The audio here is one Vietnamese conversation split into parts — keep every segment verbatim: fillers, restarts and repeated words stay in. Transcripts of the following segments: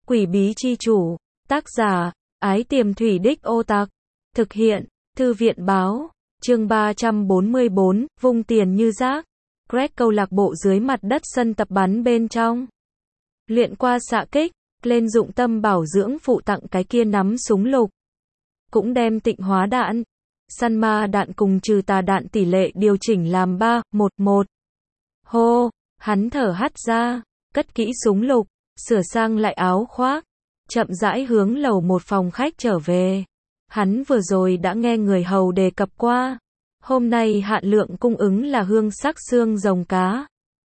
Quỷ bí chi chủ, tác giả, Ái Tiềm Thủy Đích Ô Tặc, thực hiện, Thư viện báo, chương ba trăm bốn mươi bốn, vung tiền như rác, Greg câu lạc bộ dưới mặt đất sân tập bắn bên trong. Luyện qua xạ kích, lên dụng tâm bảo dưỡng phụ tặng cái kia nắm súng lục. Cũng đem tịnh hóa đạn, săn ma đạn cùng trừ tà đạn tỷ lệ điều chỉnh làm ba, một, một. Hô, hắn thở hắt ra, cất kỹ súng lục, sửa sang lại áo khoác, chậm rãi hướng lầu một phòng khách trở về. Hắn vừa rồi đã nghe người hầu đề cập qua, hôm nay hạn lượng cung ứng là hương sắc xương rồng cá.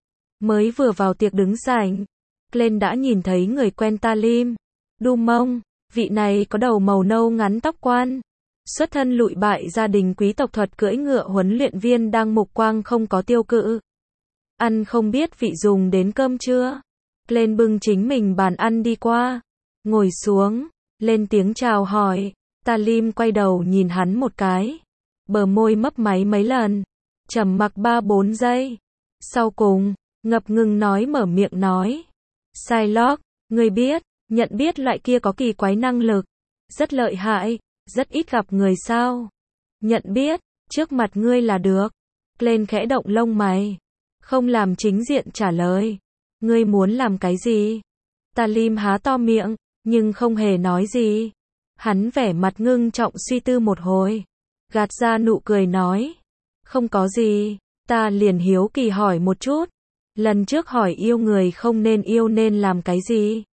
Mới vừa vào tiệc đứng sảnh, Glenn đã nhìn thấy người quen Talim, Dumont, vị này có đầu màu nâu ngắn tóc quan, xuất thân lụi bại gia đình quý tộc thuật cưỡi ngựa huấn luyện viên đang mục quang không có tiêu cự. Ăn không biết vị dùng đến cơm chưa? Glenn bưng chính mình bàn ăn đi qua, ngồi xuống, lên tiếng chào hỏi. Talim quay đầu nhìn hắn một cái, bờ môi mấp máy mấy lần, trầm mặc ba bốn giây. Sau cùng, ngập ngừng nói mở miệng nói. Shylock, ngươi biết, nhận biết loại kia có kỳ quái năng lực, rất lợi hại, rất ít gặp người sao? Nhận biết, trước mặt ngươi là được. Glenn khẽ động lông mày, không làm chính diện trả lời. Ngươi muốn làm cái gì? Talim há to miệng, nhưng không hề nói gì. Hắn vẻ mặt ngưng trọng suy tư một hồi, gạt ra nụ cười nói. Không có gì, ta liền hiếu kỳ hỏi một chút. Lần trước hỏi yêu người không nên yêu nên làm cái gì?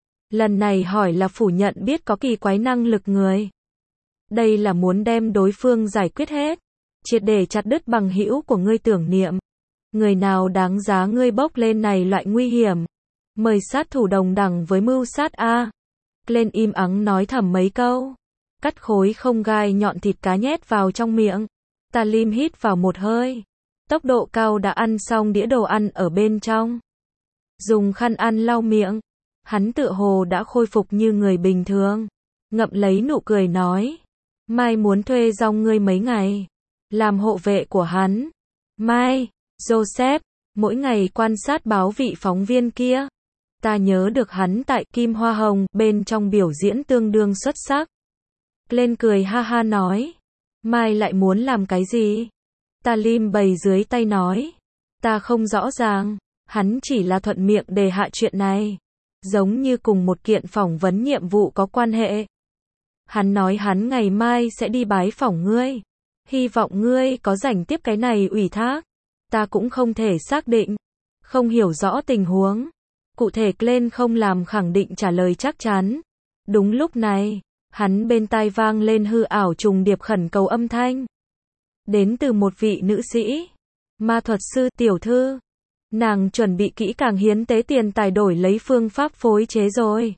Lần này hỏi là phủ nhận biết có kỳ quái năng lực người. Đây là muốn đem đối phương giải quyết hết, triệt để chặt đứt bằng hữu của ngươi tưởng niệm. Người nào đáng giá ngươi bốc lên này loại nguy hiểm? Mời sát thủ đồng đẳng với mưu sát a. Glenn im ắng nói thầm mấy câu, cắt khối không gai nhọn thịt cá nhét vào trong miệng. Talim hít vào một hơi, tốc độ cao đã ăn xong đĩa đồ ăn ở bên trong. Dùng khăn ăn lau miệng, hắn tựa hồ đã khôi phục như người bình thường, ngậm lấy nụ cười nói. Mai muốn thuê dòng ngươi mấy ngày, làm hộ vệ của hắn. Mai, Joseph, mỗi ngày quan sát báo vị phóng viên kia. Ta nhớ được hắn tại Kim Hoa Hồng bên trong biểu diễn tương đương xuất sắc. Glenn cười ha ha nói. Mai lại muốn làm cái gì? Talim bày dưới tay nói. Ta không rõ ràng, hắn chỉ là thuận miệng đề hạ chuyện này. Giống như cùng một kiện phỏng vấn nhiệm vụ có quan hệ. Hắn nói hắn ngày mai sẽ đi bái phỏng ngươi. Hy vọng ngươi có rảnh tiếp cái này ủy thác. Ta cũng không thể xác định. Không hiểu rõ tình huống. Cụ thể Glenn không làm khẳng định trả lời chắc chắn. Đúng lúc này, hắn bên tai vang lên hư ảo trùng điệp khẩn cầu âm thanh. Đến từ một vị nữ sĩ, ma thuật sư tiểu thư. Nàng chuẩn bị kỹ càng hiến tế tiền tài đổi lấy phương pháp phối chế rồi.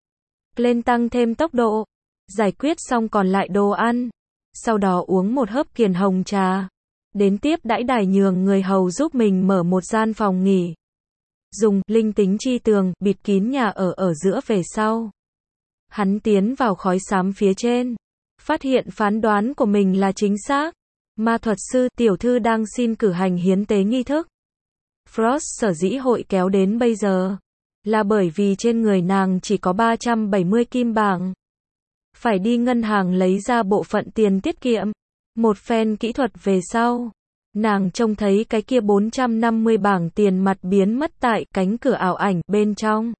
Glenn tăng thêm tốc độ, giải quyết xong còn lại đồ ăn. Sau đó uống một hớp kiền hồng trà. Đến tiếp đãi đài nhường người hầu giúp mình mở một gian phòng nghỉ. Dùng linh tính chi tường bịt kín nhà ở ở giữa về sau. Hắn tiến vào khói xám phía trên, phát hiện phán đoán của mình là chính xác. Ma thuật sư tiểu thư đang xin cử hành hiến tế nghi thức. Frost sở dĩ hội kéo đến bây giờ là bởi vì trên người nàng chỉ có ba trăm bảy mươi kim bảng. Phải đi ngân hàng lấy ra bộ phận tiền tiết kiệm. Một phen kỹ thuật về sau, nàng trông thấy cái kia bốn trăm năm mươi bảng tiền mặt biến mất tại cánh cửa ảo ảnh bên trong.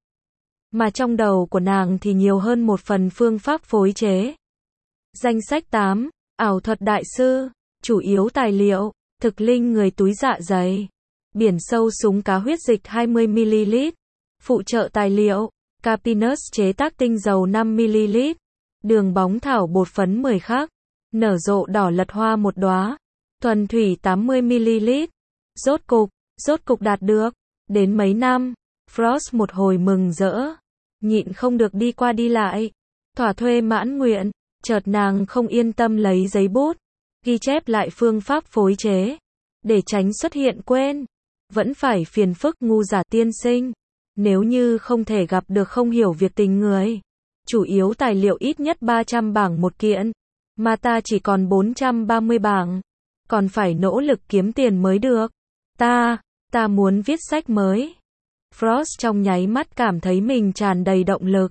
Mà trong đầu của nàng thì nhiều hơn một phần phương pháp phối chế. Danh sách tám, ảo thuật đại sư, chủ yếu tài liệu, thực linh người túi dạ dày, biển sâu súng cá huyết dịch hai mươi mi li lít, phụ trợ tài liệu, Capinus chế tác tinh dầu năm mi li lít, đường bóng thảo bột phấn mười khắc, nở rộ đỏ lật hoa một đóa, thuần thủy tám mươi mi li lít. Rốt cục, rốt cục đạt được. Đến mấy năm, Frost một hồi mừng rỡ, nhịn không được đi qua đi lại, thỏa thuê mãn nguyện. Chợt nàng không yên tâm lấy giấy bút, ghi chép lại phương pháp phối chế, để tránh xuất hiện quên. Vẫn phải phiền phức ngu giả tiên sinh, nếu như không thể gặp được không hiểu việc tình người. Chủ yếu tài liệu ít nhất ba trăm bảng một kiện, mà ta chỉ còn bốn trăm ba mươi bảng, còn phải nỗ lực kiếm tiền mới được. Ta, ta muốn viết sách mới. Frost trong nháy mắt cảm thấy mình tràn đầy động lực.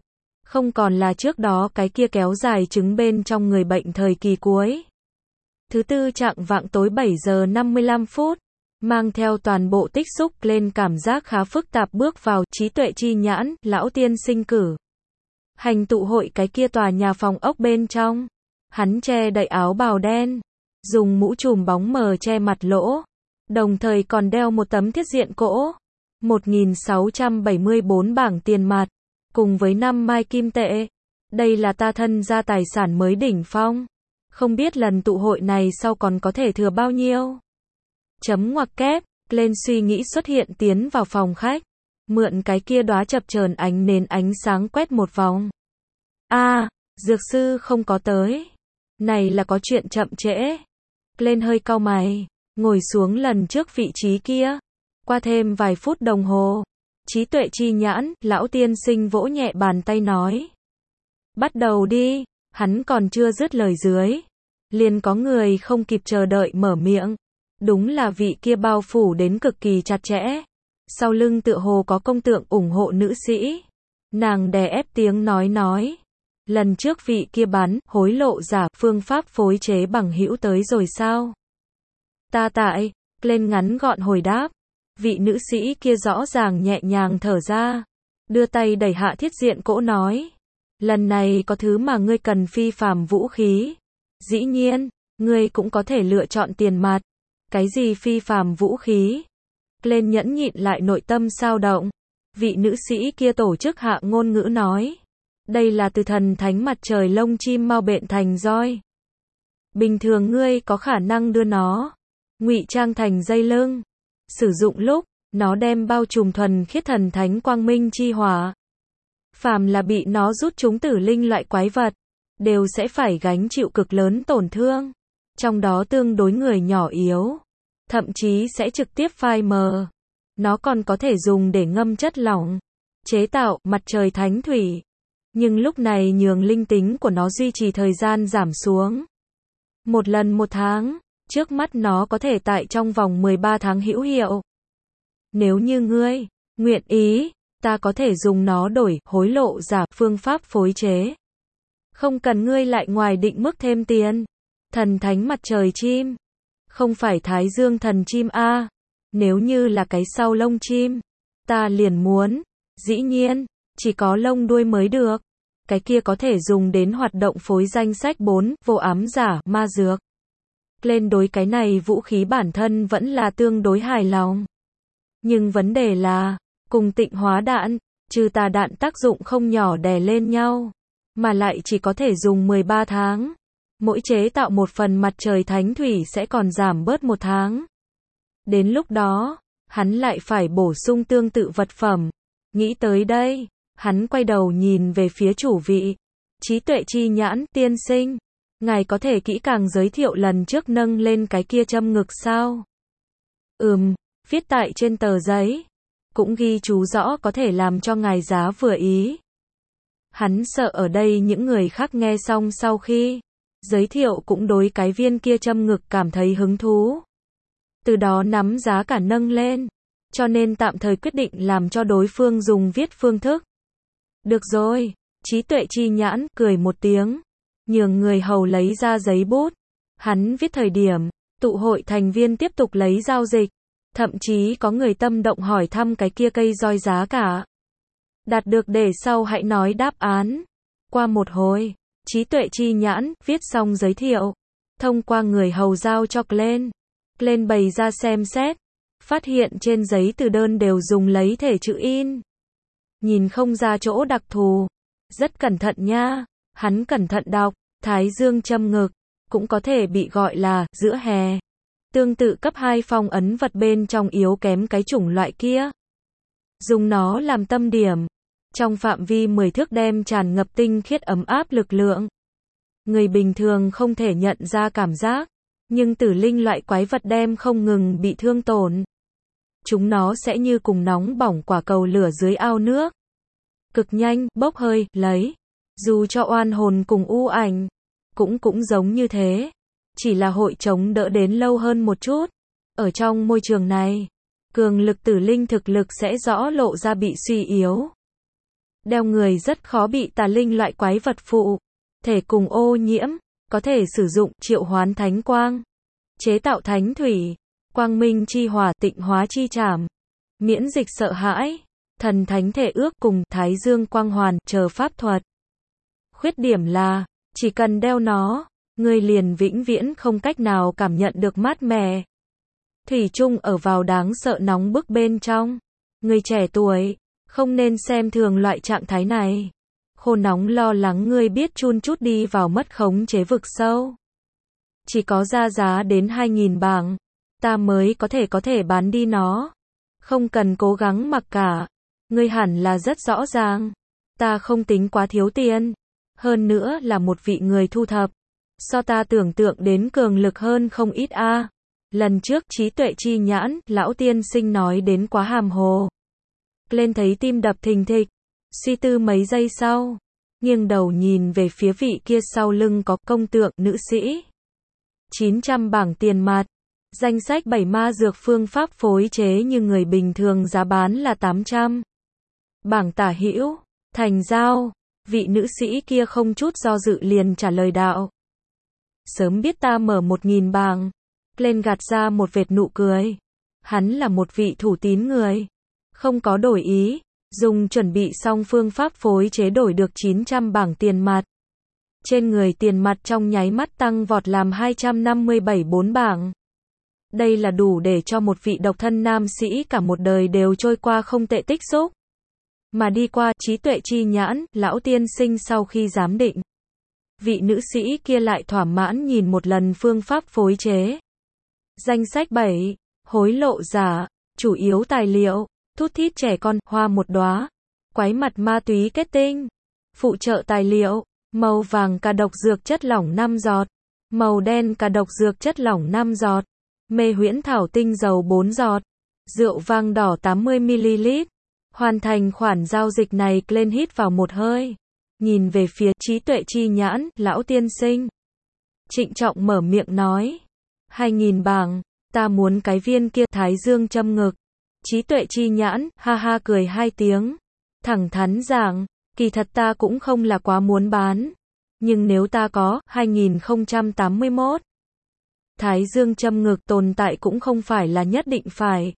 Không còn là trước đó cái kia kéo dài chứng bên trong người bệnh thời kỳ cuối. Thứ tư chạng vạng tối bảy giờ năm mươi lăm phút, mang theo toàn bộ tích xúc lên cảm giác khá phức tạp bước vào trí tuệ chi nhãn, lão tiên sinh cử. Hành tụ hội cái kia tòa nhà phòng ốc bên trong. Hắn che đậy áo bào đen, dùng mũ trùm bóng mờ che mặt lỗ, đồng thời còn đeo một tấm thiết diện cỗ. một nghìn sáu trăm bảy mươi bốn bảng tiền mặt, cùng với năm mai kim tệ. Đây là ta thân gia tài sản mới đỉnh phong. Không biết lần tụ hội này sau còn có thể thừa bao nhiêu. Chấm ngoặc kép, lên suy nghĩ xuất hiện tiến vào phòng khách. Mượn cái kia đóa chập chờn ánh nến ánh sáng quét một vòng. A, à, dược sư không có tới. Này là có chuyện chậm trễ. Lên hơi cau mày, ngồi xuống lần trước vị trí kia. Qua thêm vài phút đồng hồ. Trí tuệ chi nhãn, lão tiên sinh vỗ nhẹ bàn tay nói. Bắt đầu đi, hắn còn chưa dứt lời dưới. Liền có người không kịp chờ đợi mở miệng. Đúng là vị kia bao phủ đến cực kỳ chặt chẽ. Sau lưng tựa hồ có công tượng ủng hộ nữ sĩ. Nàng đè ép tiếng nói nói. Lần trước vị kia bán, hối lộ giả, phương pháp phối chế bằng hữu tới rồi sao? Ta tại, lên ngắn gọn hồi đáp. Vị nữ sĩ kia rõ ràng nhẹ nhàng thở ra. Đưa tay đẩy hạ thiết diện cỗ nói. Lần này có thứ mà ngươi cần phi phàm vũ khí. Dĩ nhiên, ngươi cũng có thể lựa chọn tiền mặt. Cái gì phi phàm vũ khí? Lên nhẫn nhịn lại nội tâm sao động. Vị nữ sĩ kia tổ chức hạ ngôn ngữ nói. Đây là từ thần thánh mặt trời lông chim mau bện thành roi. Bình thường ngươi có khả năng đưa nó ngụy trang thành dây lưng. Sử dụng lúc, nó đem bao trùm thuần khiết thần thánh quang minh chi hỏa. Phàm là bị nó rút chúng tử linh loại quái vật, đều sẽ phải gánh chịu cực lớn tổn thương. Trong đó tương đối người nhỏ yếu, thậm chí sẽ trực tiếp phai mờ. Nó còn có thể dùng để ngâm chất lỏng, chế tạo mặt trời thánh thủy. Nhưng lúc này nhường linh tính của nó duy trì thời gian giảm xuống. Một lần một tháng, trước mắt nó có thể tại trong vòng mười ba tháng hữu hiệu. Nếu như ngươi nguyện ý, ta có thể dùng nó đổi hối lộ giả phương pháp phối chế. Không cần ngươi lại ngoài định mức thêm tiền. Thần thánh mặt trời chim. Không phải Thái Dương thần chim A. Nếu như là cái sau lông chim, ta liền muốn. Dĩ nhiên, chỉ có lông đuôi mới được. Cái kia có thể dùng đến hoạt động phối danh sách bốn, vô ám giả, ma dược. Lên đối cái này vũ khí bản thân vẫn là tương đối hài lòng. Nhưng vấn đề là, cùng tịnh hóa đạn, trừ tà đạn tác dụng không nhỏ đè lên nhau, mà lại chỉ có thể dùng mười ba tháng. Mỗi chế tạo một phần mặt trời thánh thủy sẽ còn giảm bớt một tháng. Đến lúc đó, hắn lại phải bổ sung tương tự vật phẩm. Nghĩ tới đây, hắn quay đầu nhìn về phía chủ vị. Trí tuệ chi nhãn, tiên sinh. Ngài có thể kỹ càng giới thiệu lần trước nâng lên cái kia châm ngực sao? Ừm, viết tại trên tờ giấy. Cũng ghi chú rõ có thể làm cho ngài giá vừa ý. Hắn sợ ở đây những người khác nghe xong sau khi giới thiệu cũng đối cái viên kia châm ngực cảm thấy hứng thú. Từ đó nắm giá cả nâng lên. Cho nên tạm thời quyết định làm cho đối phương dùng viết phương thức. Được rồi, trí tuệ chi nhãn, cười một tiếng. Nhường người hầu lấy ra giấy bút. Hắn viết thời điểm, tụ hội thành viên tiếp tục lấy giao dịch. Thậm chí có người tâm động hỏi thăm cái kia cây roi giá cả. Đạt được để sau hãy nói đáp án. Qua một hồi, trí tuệ chi nhãn, viết xong giới thiệu. Thông qua người hầu giao cho Glenn. Glenn bày ra xem xét. Phát hiện trên giấy từ đơn đều dùng lấy thể chữ in. Nhìn không ra chỗ đặc thù. Rất cẩn thận nha. Hắn cẩn thận đọc. Thái Dương châm ngực. Cũng có thể bị gọi là giữa hè. Tương tự cấp hai phong ấn vật bên trong yếu kém cái chủng loại kia. Dùng nó làm tâm điểm. Trong phạm vi mười thước đem tràn ngập tinh khiết ấm áp lực lượng. Người bình thường không thể nhận ra cảm giác. Nhưng tử linh loại quái vật đem không ngừng bị thương tổn. Chúng nó sẽ như cùng nóng bỏng quả cầu lửa dưới ao nước. Cực nhanh, bốc hơi, lấy. Dù cho oan hồn cùng u ảnh. Cũng cũng giống như thế. Chỉ là hội chống đỡ đến lâu hơn một chút. Ở trong môi trường này, cường lực tử linh thực lực sẽ rõ lộ ra bị suy yếu. Đeo người rất khó bị tà linh loại quái vật phụ thể cùng ô nhiễm, có thể sử dụng triệu hoán thánh quang, chế tạo thánh thủy, quang minh chi hỏa, tịnh hóa chi trảm, miễn dịch sợ hãi, thần thánh thể ước cùng thái dương quang hoàn chờ pháp thuật. Khuyết điểm là, chỉ cần đeo nó, người liền vĩnh viễn không cách nào cảm nhận được mát mẻ. Thủy chung ở vào đáng sợ nóng bức bên trong. Người trẻ tuổi, không nên xem thường loại trạng thái này. Khô nóng lo lắng ngươi biết chun chút đi vào mất khống chế vực sâu. Chỉ có ra giá đến hai nghìn bảng, ta mới có thể có thể bán đi nó. Không cần cố gắng mặc cả. Ngươi hẳn là rất rõ ràng. Ta không tính quá thiếu tiền. Hơn nữa là một vị người thu thập. So ta tưởng tượng đến cường lực hơn không ít a. À. Lần trước trí tuệ chi nhãn, lão tiên sinh nói đến quá hàm hồ. Lên thấy tim đập thình thịch. Suy tư mấy giây sau. Nghiêng đầu nhìn về phía vị kia sau lưng có công tượng nữ sĩ. chín trăm bảng tiền mặt. Danh sách bảy ma dược phương pháp phối chế như người bình thường giá bán là tám trăm. Bảng tả hữu. Thành giao. Vị nữ sĩ kia không chút do dự liền trả lời đạo. Sớm biết ta mở một nghìn bảng. Lên gạt ra một vệt nụ cười. Hắn là một vị thủ tín người. Không có đổi ý. Dùng chuẩn bị xong phương pháp phối chế đổi được chín trăm bảng tiền mặt. Trên người tiền mặt trong nháy mắt tăng vọt làm hai trăm năm mươi bảy bốn bảng. Đây là đủ để cho một vị độc thân nam sĩ cả một đời đều trôi qua không tệ tích xúc. Mà đi qua trí tuệ chi nhãn, lão tiên sinh sau khi giám định. Vị nữ sĩ kia lại thỏa mãn nhìn một lần phương pháp phối chế. Danh sách bảy, hối lộ giả, chủ yếu tài liệu, thút thít trẻ con, hoa một đóa, quái mặt ma túy kết tinh, phụ trợ tài liệu, màu vàng cà độc dược chất lỏng năm giọt, màu đen cà độc dược chất lỏng năm giọt, mê huyễn thảo tinh dầu bốn giọt, rượu vang đỏ tám mươi mi li lít. Hoàn thành khoản giao dịch này, lên hít vào một hơi. Nhìn về phía trí tuệ chi nhãn, lão tiên sinh. Trịnh trọng mở miệng nói. Hai nghìn bảng, ta muốn cái viên kia. Thái dương châm ngực. Trí tuệ chi nhãn, ha ha cười hai tiếng. Thẳng thắn giảng, kỳ thật ta cũng không là quá muốn bán. Nhưng nếu ta có, hai nghìn không trăm tám mươi mốt. Thái dương châm ngực tồn tại cũng không phải là nhất định phải.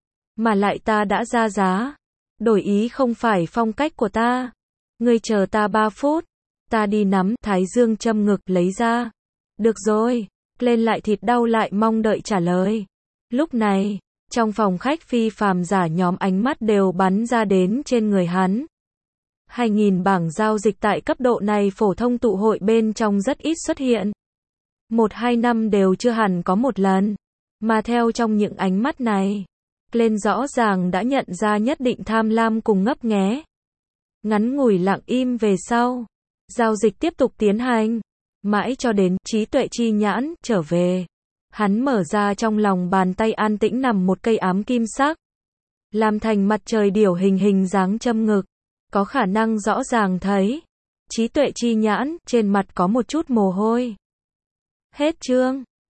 Mà lại ta đã ra giá. Đổi ý không phải phong cách của ta. Ngươi chờ ta ba phút. Ta đi nắm thái dương châm ngực lấy ra. Được rồi. Lên lại thịt đau lại mong đợi trả lời. Lúc này, trong phòng khách phi phàm giả nhóm ánh mắt đều bắn ra đến trên người hắn. Hai nghìn bảng giao dịch tại cấp độ này phổ thông tụ hội bên trong rất ít xuất hiện. Một hai năm đều chưa hẳn có một lần. Mà theo trong những ánh mắt này, lên rõ ràng đã nhận ra nhất định tham lam cùng ngấp nghé. Ngắn ngủi lặng im về sau, giao dịch tiếp tục tiến hành, mãi cho đến trí tuệ chi nhãn trở về. Hắn mở ra trong lòng bàn tay an tĩnh nằm một cây ám kim sắc, làm thành mặt trời điểu hình hình dáng châm ngực, có khả năng rõ ràng thấy. Trí tuệ chi nhãn, trên mặt có một chút mồ hôi. Hết chương.